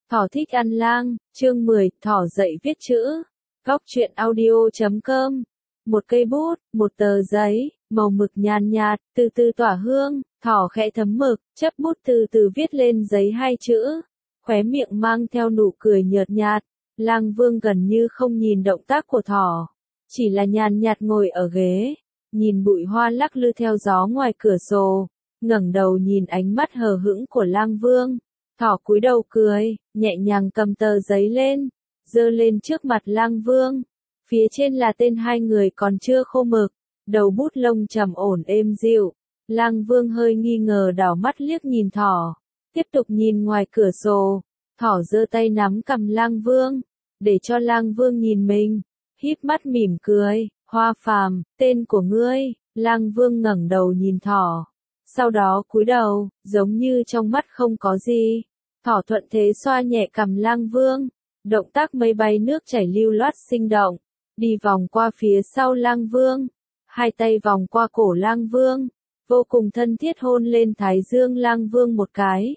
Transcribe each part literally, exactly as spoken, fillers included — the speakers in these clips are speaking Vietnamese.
Thỏ thích ăn lang, chương mười, thỏ dậy viết chữ. Góc truyện audio chấm com. Một cây bút, một tờ giấy, màu mực nhàn nhạt, từ từ tỏa hương, thỏ khẽ thấm mực, chấp bút từ từ viết lên giấy hai chữ. Khóe miệng mang theo nụ cười nhợt nhạt. Lang Vương gần như không nhìn động tác của thỏ, chỉ là nhàn nhạt ngồi ở ghế, nhìn bụi hoa lắc lư theo gió ngoài cửa sổ, ngẩng đầu nhìn ánh mắt hờ hững của Lang Vương. Thỏ cúi đầu cười, nhẹ nhàng cầm tờ giấy lên, giơ lên trước mặt Lang Vương. Phía trên là tên hai người còn chưa khô mực, đầu bút lông trầm ổn êm dịu. Lang Vương hơi nghi ngờ đảo mắt liếc nhìn thỏ, tiếp tục nhìn ngoài cửa sổ. Thỏ giơ tay nắm cầm Lang Vương, để cho Lang Vương nhìn mình, híp mắt mỉm cười. Hoa Phàm, tên của ngươi. Lang Vương ngẩng đầu nhìn thỏ, sau đó cúi đầu, giống như trong mắt không có gì. Thỏ thuận thế xoa nhẹ cằm Lang Vương, động tác mây bay nước chảy lưu loát sinh động, đi vòng qua phía sau Lang Vương, hai tay vòng qua cổ Lang Vương, vô cùng thân thiết hôn lên thái dương Lang Vương một cái.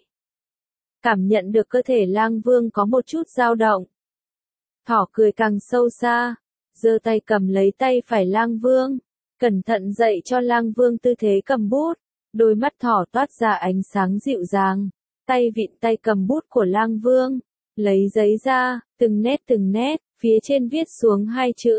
Cảm nhận được cơ thể Lang Vương có một chút dao động. Thỏ cười càng sâu xa, giơ tay cầm lấy tay phải Lang Vương, cẩn thận dạy cho Lang Vương tư thế cầm bút, đôi mắt thỏ toát ra ánh sáng dịu dàng. Tay vịn tay cầm bút của Lang Vương, lấy giấy ra, từng nét từng nét, phía trên viết xuống hai chữ,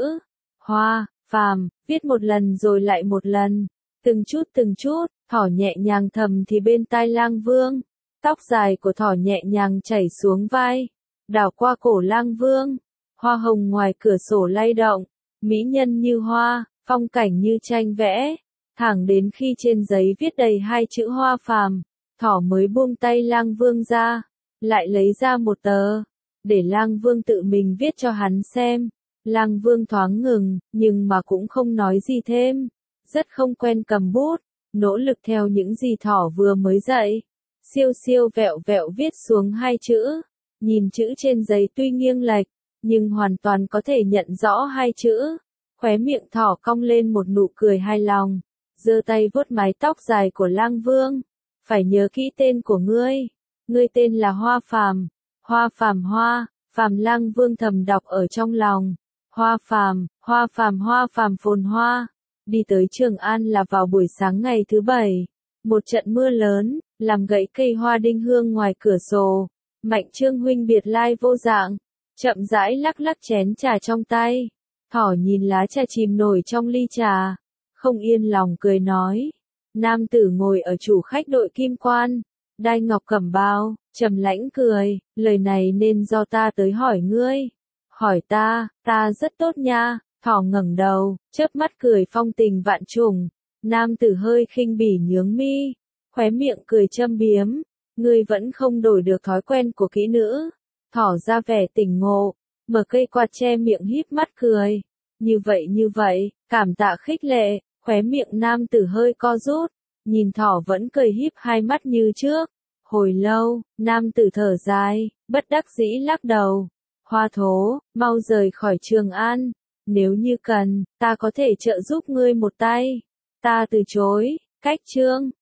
Hoa Phàm, viết một lần rồi lại một lần, từng chút từng chút. Thỏ nhẹ nhàng thầm thì bên tai Lang Vương, tóc dài của thỏ nhẹ nhàng chảy xuống vai, đảo qua cổ Lang Vương. Hoa hồng ngoài cửa sổ lay động, mỹ nhân như hoa, phong cảnh như tranh vẽ, thẳng đến khi trên giấy viết đầy hai chữ Hoa Phàm, thỏ mới buông tay Lang Vương ra, lại lấy ra một tờ, để Lang Vương tự mình viết cho hắn xem. Lang Vương thoáng ngừng, nhưng mà cũng không nói gì thêm, rất không quen cầm bút, nỗ lực theo những gì thỏ vừa mới dạy, siêu siêu vẹo vẹo viết xuống hai chữ, nhìn chữ trên giấy tuy nghiêng lệch, nhưng hoàn toàn có thể nhận rõ hai chữ. Khóe miệng thỏ cong lên một nụ cười hài lòng, giơ tay vuốt mái tóc dài của Lang Vương. Phải nhớ kỹ tên của ngươi, ngươi tên là Hoa Phàm, Hoa Phàm Hoa, Phàm. Lang Vương thầm đọc ở trong lòng, Hoa Phàm, Hoa Phàm, Hoa Phàm phồn hoa. Đi tới Trường An là vào buổi sáng ngày thứ bảy, một trận mưa lớn, làm gãy cây hoa đinh hương ngoài cửa sổ. Mạnh Trương huynh biệt lai vô dạng, chậm rãi lắc lắc chén trà trong tay. Thỏ nhìn lá trà chìm nổi trong ly trà, không yên lòng cười nói. Nam tử ngồi ở chủ khách đội kim quan, đai ngọc cẩm bào, trầm lãnh cười, lời này nên do ta tới hỏi ngươi. Hỏi ta, ta rất tốt nha. Thỏ ngẩng đầu, chớp mắt cười phong tình vạn trùng. Nam tử hơi khinh bỉ nhướng mi, khóe miệng cười châm biếm. Ngươi vẫn không đổi được thói quen của kỹ nữ. Thỏ ra vẻ tỉnh ngộ, mở cây quạt che miệng híp mắt cười. Như vậy như vậy, cảm tạ khích lệ. Khóe miệng nam tử hơi co rút, nhìn thỏ vẫn cười híp hai mắt như trước. Hồi lâu, nam tử thở dài, bất đắc dĩ lắc đầu. Hoa thố, mau rời khỏi Trường An. Nếu như cần, ta có thể trợ giúp ngươi một tay. Ta từ chối. Cách chương.